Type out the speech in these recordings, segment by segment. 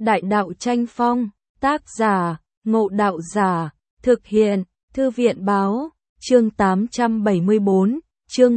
Đại đạo tranh phong, tác giả, Ngộ Đạo Giả, thực hiện, Thư viện báo, chương 874, chương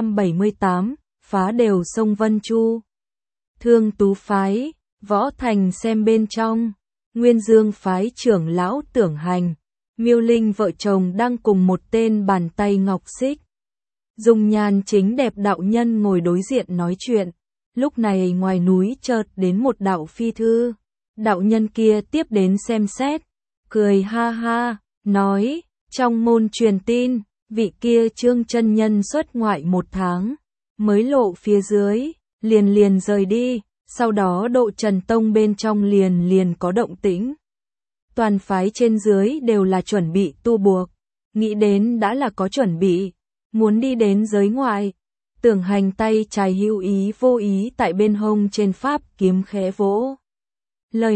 278, phá đều sông Vân Chu. Thương Tú phái, Võ Thành xem bên trong, Nguyên Dương phái trưởng lão Tưởng Hành, Miêu Linh vợ chồng đang cùng một tên bàn tay ngọc xích. Dung nhan chính đẹp đạo nhân ngồi đối diện nói chuyện. Lúc này ngoài núi chợt đến một đạo phi thư. Đạo nhân kia tiếp đến xem xét, cười ha ha, nói, trong môn truyền tin, vị kia Trương chân nhân xuất ngoại 1 tháng, mới lộ phía dưới, liền rời đi, sau đó Độ Trần Tông bên trong liền có động tĩnh. Toàn phái trên dưới đều là chuẩn bị tu buộc, nghĩ đến đã là có chuẩn bị, muốn đi đến giới ngoại. Tưởng Hành tay trái hữu ý vô ý tại bên hông trên pháp kiếm khẽ vỗ. Lời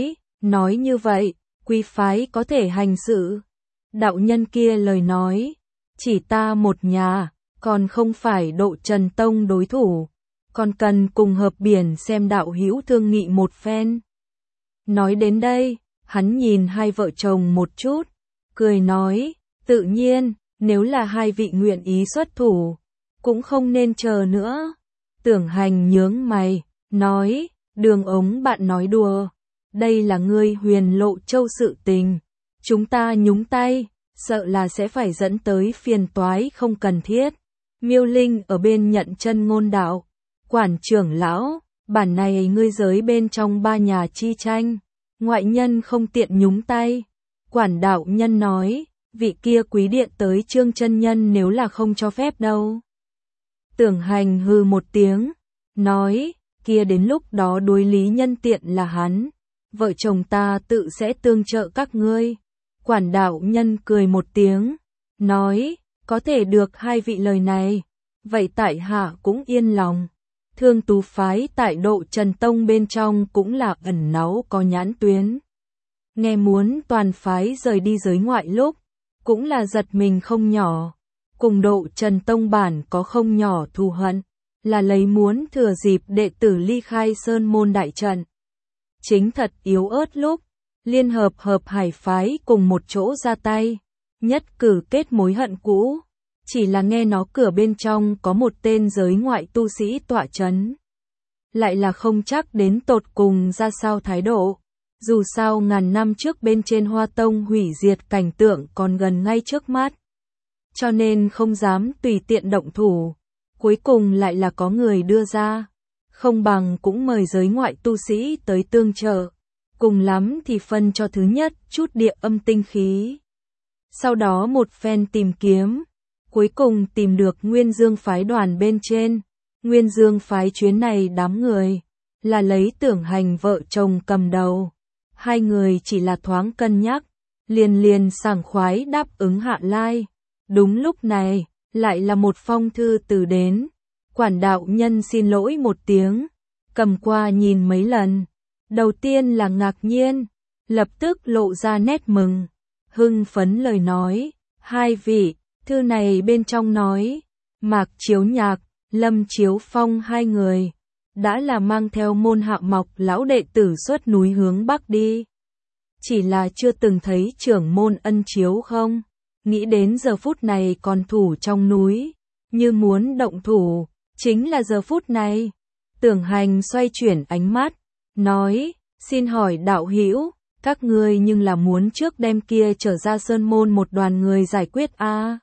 nói như vậy, quý phái có thể hành sự. Đạo nhân kia lời nói, chỉ ta một nhà, còn không phải Độ Trần Tông đối thủ, còn cần cùng hợp biển xem đạo hữu thương nghị một phen. Nói đến đây, hắn nhìn hai vợ chồng một chút, cười nói, tự nhiên, nếu là hai vị nguyện ý xuất thủ, cũng không nên chờ nữa. Tưởng Hành nhướng mày, nói, Đường ống bạn nói đùa, đây là ngươi Huyền Lộ Châu sự tình, chúng ta nhúng tay, sợ là sẽ phải dẫn tới phiền toái không cần thiết. Miêu Linh ở bên nhận chân ngôn đạo, quản trưởng lão, bản này ngươi giới bên trong 3 nhà chi tranh, ngoại nhân không tiện nhúng tay. Quản đạo nhân nói, vị kia quý điện tới Trương chân nhân nếu là không cho phép đâu. Tưởng Hành hừ một tiếng, nói, kia đến lúc đó đối lý nhân tiện là hắn, vợ chồng ta tự sẽ tương trợ các ngươi. Quản đạo nhân cười một tiếng, nói, có thể được hai vị lời này, vậy tại hạ cũng yên lòng. Thương Tú phái tại Độ Trần Tông bên trong cũng là ẩn náu có nhãn tuyến. Nghe muốn toàn phái rời đi giới ngoại lúc, cũng là giật mình không nhỏ. Cùng Độ Trần Tông bản có không nhỏ thù hận, là lấy muốn thừa dịp đệ tử ly khai sơn môn đại trận. Chính thật yếu ớt lúc, liên hợp hải phái cùng một chỗ ra tay, nhất cử kết mối hận cũ. Chỉ là nghe nó cửa bên trong có một tên giới ngoại tu sĩ tọa chấn, lại là không chắc đến tột cùng ra sao thái độ. Dù sao ngàn năm trước bên trên Hoa Tông hủy diệt cảnh tượng còn gần ngay trước mắt, cho nên không dám tùy tiện động thủ. Cuối cùng lại là có người đưa ra, không bằng cũng mời giới ngoại tu sĩ tới tương trợ, cùng lắm thì phân cho thứ nhất chút địa âm tinh khí. Sau đó một phen tìm kiếm, cuối cùng tìm được Nguyên Dương phái đoàn bên trên. Nguyên Dương phái chuyến này đám người là lấy Tưởng Hành vợ chồng cầm đầu. Hai người chỉ là thoáng cân nhắc, liền sảng khoái đáp ứng hạ lai. Đúng lúc này, lại là một phong thư từ đến. Quản đạo nhân xin lỗi một tiếng, cầm qua nhìn mấy lần. Đầu tiên là ngạc nhiên, lập tức lộ ra nét mừng, hưng phấn lời nói, hai vị, thư này bên trong nói, Mạc Chiếu Nhạc, Lâm Chiếu Phong hai người, đã là mang theo môn Hạ Mộc lão đệ tử xuất núi hướng Bắc đi. Chỉ là chưa từng thấy trưởng môn Ân Chiếu không? Nghĩ đến giờ phút này còn thủ trong núi, như muốn động thủ, chính là giờ phút này. Tưởng Hành xoay chuyển ánh mắt, nói, xin hỏi đạo hữu, các ngươi nhưng là muốn trước đem kia trở ra sơn môn một đoàn người giải quyết a?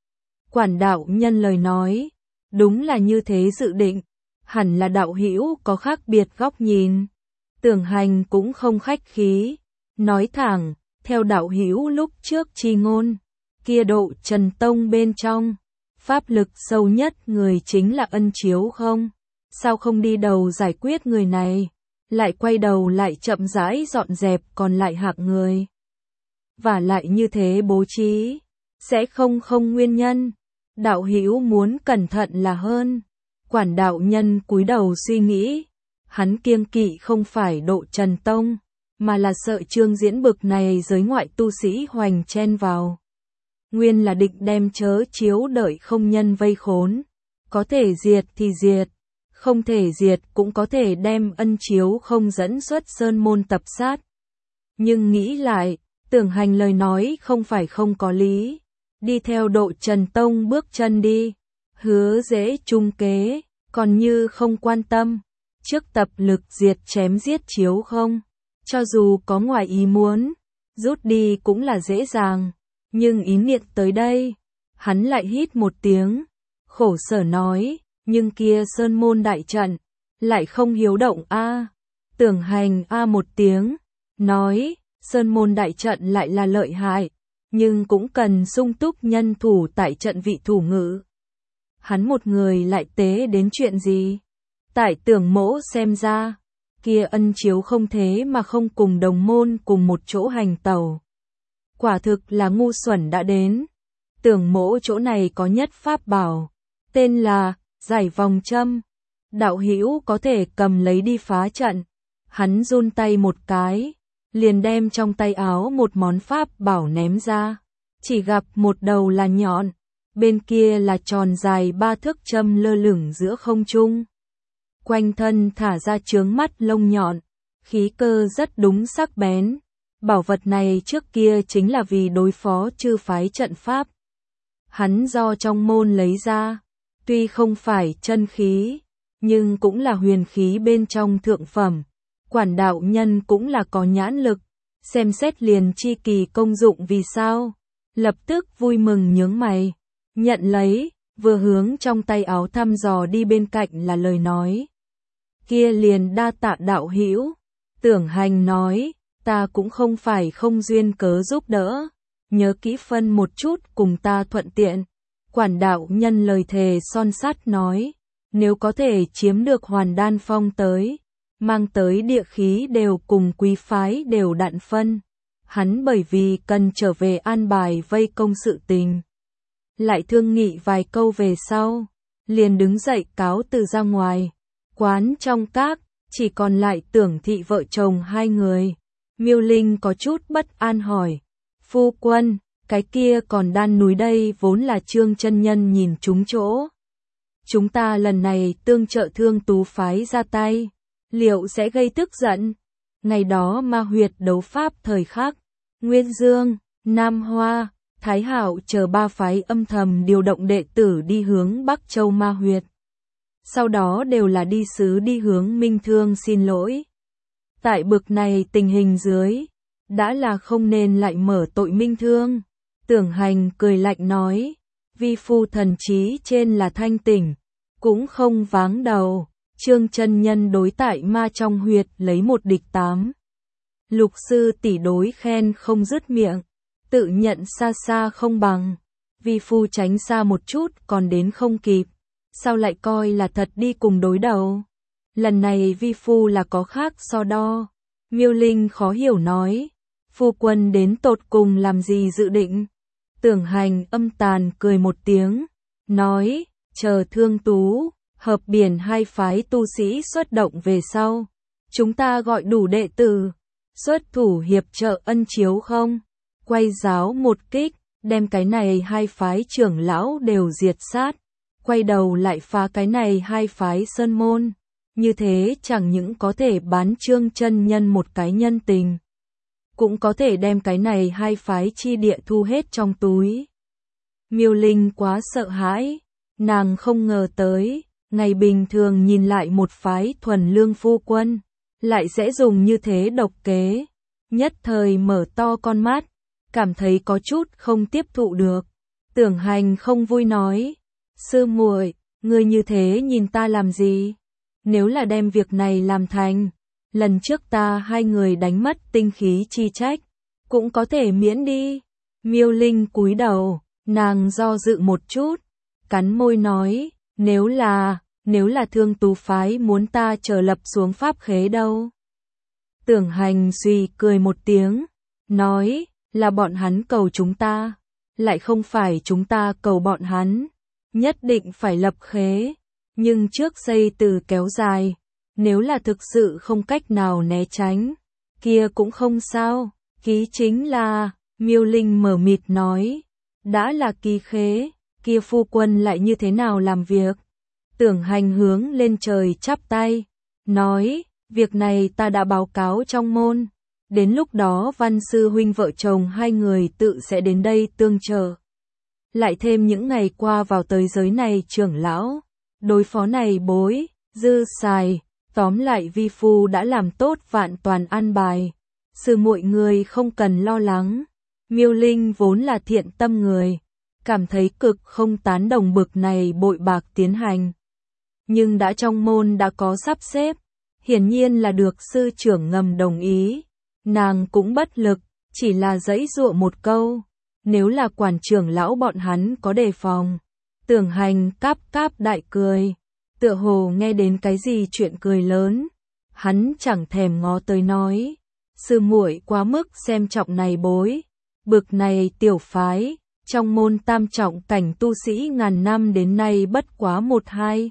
Quản đạo nhân lời nói, đúng là như thế dự định, hẳn là đạo hữu có khác biệt góc nhìn. Tưởng Hành cũng không khách khí, nói thẳng, theo đạo hữu lúc trước chi ngôn, kia Độ Trần Tông bên trong, pháp lực sâu nhất người chính là Ân Chiếu không? Sao không đi đầu giải quyết người này, lại quay đầu lại chậm rãi dọn dẹp còn lại hạng người? Và lại như thế bố trí, sẽ không nguyên nhân. Đạo hữu muốn cẩn thận là hơn. Quản đạo nhân cúi đầu suy nghĩ, hắn kiêng kỵ không phải Độ Trần Tông, mà là sợ Trương Diễn bực này giới ngoại tu sĩ hoành chen vào. Nguyên là định đem chớ chiếu đợi không nhân vây khốn, có thể diệt thì diệt, không thể diệt cũng có thể đem Ân Chiếu không dẫn xuất sơn môn tập sát. Nhưng nghĩ lại, Tưởng Hành lời nói không phải không có lý. Đi theo Độ Trần Tông bước chân đi. Hứa dễ trung kế, còn như không quan tâm. Trước tập lực diệt chém giết Chiếu không. Cho dù có ngoài ý muốn, rút đi cũng là dễ dàng. Nhưng ý niệm tới đây, hắn lại hít một tiếng. Khổ sở nói, nhưng kia sơn môn đại trận, lại không hiếu động a. Tưởng Hành a một tiếng, nói, sơn môn đại trận lại là lợi hại, nhưng cũng cần sung túc nhân thủ tại trận vị thủ ngữ. Hắn một người lại tế đến chuyện gì? Tại Tưởng Mỗ xem ra, kia Ân Chiếu không thế mà không cùng đồng môn cùng một chỗ hành tẩu. Quả thực là ngu xuẩn đã đến. Tưởng Mỗ chỗ này có nhất pháp bảo, tên là Giải Vòng Châm. Đạo hữu có thể cầm lấy đi phá trận. Hắn run tay một cái, liền đem trong tay áo một món pháp bảo ném ra. Chỉ gặp một đầu là nhọn, bên kia là tròn dài 3 thước châm lơ lửng giữa không trung. Quanh thân thả ra chướng mắt lông nhọn, khí cơ rất đúng sắc bén. Bảo vật này trước kia chính là vì đối phó chư phái trận pháp. Hắn do trong môn lấy ra, tuy không phải chân khí, nhưng cũng là huyền khí bên trong thượng phẩm. Quản đạo nhân cũng là có nhãn lực, xem xét liền chi kỳ công dụng vì sao. Lập tức vui mừng nhướng mày, nhận lấy, vừa hướng trong tay áo thăm dò đi bên cạnh là lời nói. Kia liền đa tạ đạo hữu. Tưởng Hành nói, ta cũng không phải không duyên cớ giúp đỡ, nhớ kỹ phân một chút cùng ta thuận tiện. Quản đạo nhân lời thề son sắt nói, nếu có thể chiếm được Hoàn Đan Phong tới, mang tới địa khí đều cùng quý phái đều đặn phân. Hắn bởi vì cần trở về an bài vây công sự tình. Lại thương nghị vài câu về sau, liền đứng dậy cáo từ ra ngoài. Quán trong các, chỉ còn lại Tưởng Thị vợ chồng hai người. Miêu Linh có chút bất an hỏi, phu quân, cái kia còn Đan núi đây vốn là Trương chân nhân nhìn trúng chỗ. Chúng ta lần này tương trợ Thương Tú phái ra tay, liệu sẽ gây tức giận? Ngày đó ma huyệt đấu pháp thời khắc, Nguyên Dương, Nam Hoa, Thái Hạo chờ 3 phái âm thầm điều động đệ tử đi hướng Bắc Châu ma huyệt. Sau đó đều là đi sứ đi hướng Minh Thương xin lỗi. Tại bực này tình hình dưới, đã là không nên lại mở tội Minh Thương. Tưởng Hành cười lạnh nói, vi phu thần trí trên là thanh tỉnh, cũng không váng đầu. Trương chân nhân đối tại ma trong huyệt lấy 1 địch 8. Lục sư tỷ đối khen không dứt miệng, tự nhận xa xa không bằng. Vi phu tránh xa một chút còn đến không kịp, sao lại coi là thật đi cùng đối đầu. Lần này vi phu là có khác so đo. Miêu Linh khó hiểu nói, phu quân đến tột cùng làm gì dự định. Tưởng Hành âm tàn cười một tiếng, nói, chờ Thương Tú, hợp biển 2 phái tu sĩ xuất động về sau. Chúng ta gọi đủ đệ tử, xuất thủ hiệp trợ Ân Chiếu không? Quay giáo một kích, đem cái này 2 phái trưởng lão đều diệt sát. Quay đầu lại phá cái này 2 phái sơn môn. Như thế chẳng những có thể bán Trương chân nhân một cái nhân tình, cũng có thể đem cái này 2 phái chi địa thu hết trong túi. Miêu Linh quá sợ hãi, nàng không ngờ tới, ngày bình thường nhìn lại một phái thuần lương phu quân, lại sẽ dùng như thế độc kế. Nhất thời mở to con mắt, cảm thấy có chút không tiếp thụ được. Tưởng Hành không vui nói, sư muội, ngươi như thế nhìn ta làm gì? Nếu là đem việc này làm thành, lần trước ta 2 người đánh mất tinh khí chi trách, cũng có thể miễn đi. Miêu Linh cúi đầu, nàng do dự một chút, cắn môi nói, nếu là Thương Tú phái muốn ta trở lập xuống pháp khế đâu. Tưởng Hành suy cười một tiếng, nói, là bọn hắn cầu chúng ta, lại không phải chúng ta cầu bọn hắn, nhất định phải lập khế. Nhưng trước dây từ kéo dài, nếu là thực sự không cách nào né tránh, kia cũng không sao, ký chính là, Miêu Linh mở mịt nói, đã là ký khế, kia phu quân lại như thế nào làm việc? Tưởng Hành hướng lên trời chắp tay, nói, việc này ta đã báo cáo trong môn, đến lúc đó Văn sư huynh vợ chồng hai người tự sẽ đến đây tương trợ. Lại thêm những ngày qua vào tới giới này trưởng lão, đối phó này bối, dư xài, tóm lại vi phu đã làm tốt vạn toàn an bài. Sư muội người không cần lo lắng. Miêu Linh vốn là thiện tâm người, cảm thấy cực không tán đồng bực này bội bạc tiến hành. Nhưng đã trong môn đã có sắp xếp, hiển nhiên là được sư trưởng ngầm đồng ý. Nàng cũng bất lực, chỉ là giãy giụa một câu, nếu là quản trưởng lão bọn hắn có đề phòng. Tưởng Hành cáp cáp đại cười, tựa hồ nghe đến cái gì chuyện cười lớn. Hắn chẳng thèm ngó tới nói, sư muội quá mức xem trọng này bối, bực này tiểu phái, trong môn tam trọng cảnh tu sĩ ngàn năm đến nay bất quá một hai.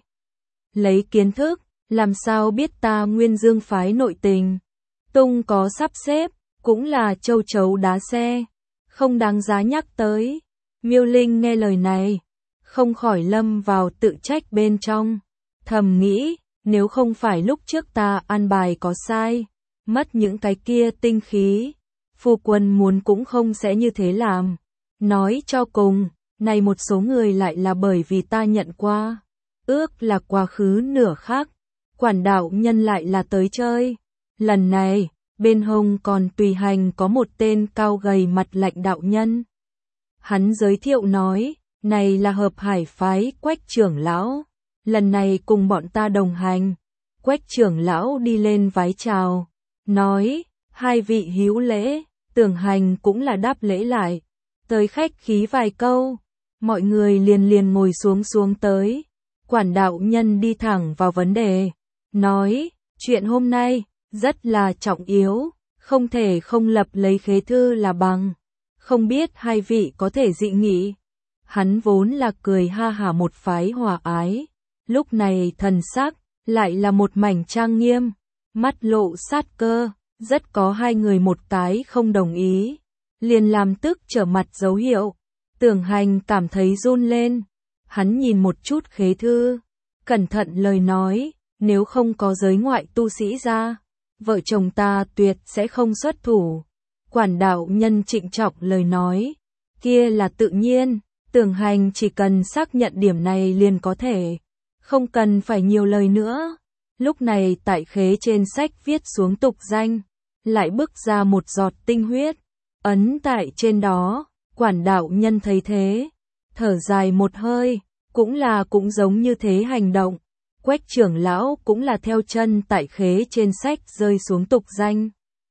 Lấy kiến thức, làm sao biết ta Nguyên Dương phái nội tình, tung có sắp xếp, cũng là châu chấu đá xe, không đáng giá nhắc tới. Miêu Linh nghe lời này, không khỏi lâm vào tự trách bên trong, thầm nghĩ, nếu không phải lúc trước ta an bài có sai, mất những cái kia tinh khí, phu quân muốn cũng không sẽ như thế làm. Nói cho cùng, này một số người lại là bởi vì ta nhận qua, ước là quá khứ nửa khác, quản đạo nhân lại là tới chơi. Lần này, bên hông còn tùy hành có một tên cao gầy mặt lạnh đạo nhân. Hắn giới thiệu nói, này là Hợp Hải phái Quách trưởng lão, lần này cùng bọn ta đồng hành. Quách trưởng lão đi lên vái chào, nói, hai vị hữu lễ. Tưởng Hành cũng là đáp lễ lại, tới khách khí vài câu, mọi người liền ngồi xuống tới. Quản đạo nhân đi thẳng vào vấn đề, nói, chuyện hôm nay rất là trọng yếu, không thể không lập lấy khế thư là bằng, không biết hai vị có thể dị nghị. Hắn vốn là cười ha hả một phái hòa ái, lúc này thần sắc lại là một mảnh trang nghiêm, mắt lộ sát cơ, rất có hai người một cái không đồng ý, liền làm tức trở mặt dấu hiệu. Tưởng Hành cảm thấy run lên, hắn nhìn một chút khế thư, cẩn thận lời nói, nếu không có giới ngoại tu sĩ ra, vợ chồng ta tuyệt sẽ không xuất thủ. Quản đạo nhân trịnh trọng lời nói, kia là tự nhiên, Tưởng Hành chỉ cần xác nhận điểm này liền có thể, không cần phải nhiều lời nữa. Lúc này tại khế trên sách viết xuống tục danh, lại bức ra một giọt tinh huyết, ấn tại trên đó. Quản đạo nhân thấy thế, thở dài một hơi, cũng giống như thế hành động. Quách trưởng lão cũng là theo chân tại khế trên sách rơi xuống tục danh.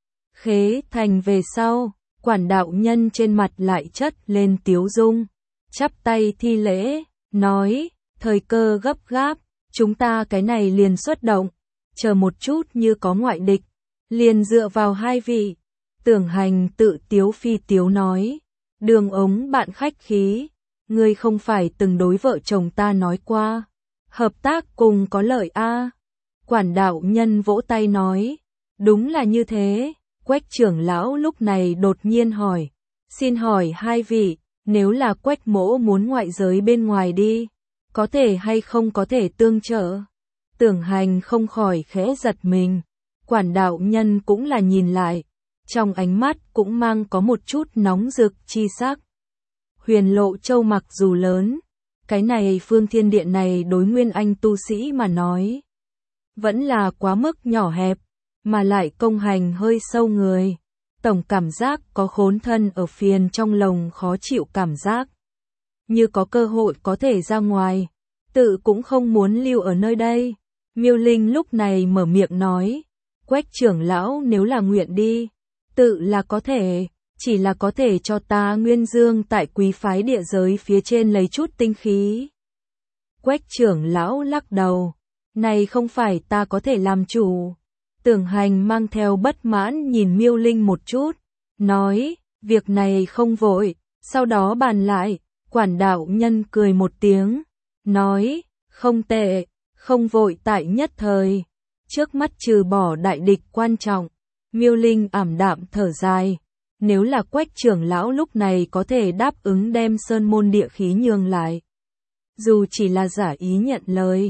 Khế thành về sau, quản đạo nhân trên mặt lại chất lên tiếu dung, chắp tay thi lễ, nói, thời cơ gấp gáp, chúng ta cái này liền xuất động, chờ một chút như có ngoại địch, liền dựa vào hai vị. Tưởng Hành tự tiếu phi tiếu nói, Đường ống bạn khách khí, ngươi không phải từng đối vợ chồng ta nói qua, hợp tác cùng có lợi a. Quản đạo nhân vỗ tay nói, đúng là như thế. Quách trưởng lão lúc này đột nhiên hỏi, xin hỏi hai vị, nếu là Quách mỗ muốn ngoại giới bên ngoài đi, có thể hay không có thể tương trợ? Tưởng Hành không khỏi khẽ giật mình, quản đạo nhân cũng là nhìn lại, trong ánh mắt cũng mang có một chút nóng rực chi sắc. Huyền Lộ Châu mặc dù lớn, cái này phương thiên điện này đối nguyên anh tu sĩ mà nói, vẫn là quá mức nhỏ hẹp, mà lại công hành hơi sâu người. Tổng cảm giác có khốn thân ở phiền trong lòng khó chịu cảm giác. Như có cơ hội có thể ra ngoài, tự cũng không muốn lưu ở nơi đây. Miêu Linh lúc này mở miệng nói, Quách trưởng lão nếu là nguyện đi, tự là có thể, chỉ là có thể cho ta Nguyên Dương tại quý phái địa giới phía trên lấy chút tinh khí. Quách trưởng lão lắc đầu, này không phải ta có thể làm chủ. Tưởng Hành mang theo bất mãn nhìn Miêu Linh một chút, nói, việc này không vội, sau đó bàn lại. Quản đạo nhân cười một tiếng, nói, không tệ, không vội tại nhất thời, trước mắt trừ bỏ đại địch quan trọng. Miêu Linh ảm đạm thở dài, nếu là Quách trưởng lão lúc này có thể đáp ứng đem sơn môn địa khí nhường lại, dù chỉ là giả ý nhận lời,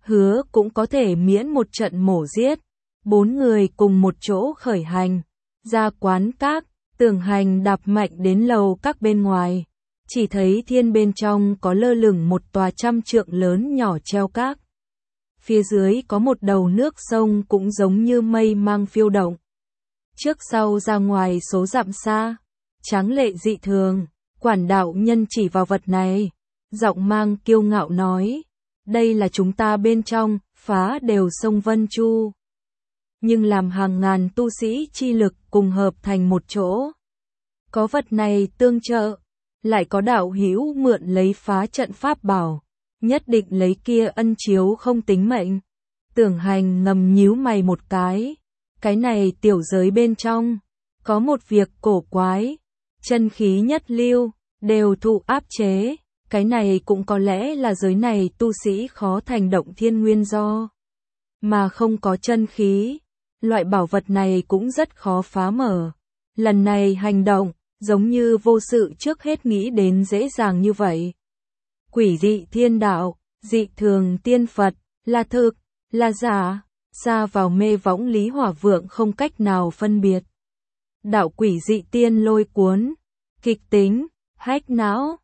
hứa cũng có thể miễn một trận mổ giết. 4 người cùng một chỗ khởi hành, ra quán các, Tưởng Hành đạp mạnh đến lầu các bên ngoài. Chỉ thấy thiên bên trong có lơ lửng một tòa 100 trượng lớn nhỏ treo các. Phía dưới có một đầu nước sông cũng giống như mây mang phiêu động. Trước sau ra ngoài số dặm xa, tráng lệ dị thường, quản đạo nhân chỉ vào vật này, giọng mang kiêu ngạo nói, đây là chúng ta bên trong, phá đều sông Vân Chu. Nhưng làm hàng ngàn tu sĩ chi lực cùng hợp thành một chỗ. Có vật này tương trợ, lại có đạo hữu mượn lấy phá trận pháp bảo, nhất định lấy kia ân chiếu không tính mệnh. Tưởng Hành ngầm nhíu mày một cái này tiểu giới bên trong, có một việc cổ quái, chân khí nhất lưu, đều thụ áp chế, cái này cũng có lẽ là giới này tu sĩ khó thành động thiên nguyên do, mà không có chân khí, loại bảo vật này cũng rất khó phá mở. Lần này hành động, giống như vô sự trước hết nghĩ đến dễ dàng như vậy. Quỷ dị thiên đạo, dị thường tiên Phật, là thực, là giả, xa vào mê võng Lý Hỏa Vượng không cách nào phân biệt. Đạo quỷ dị tiên lôi cuốn, kịch tính, hách não,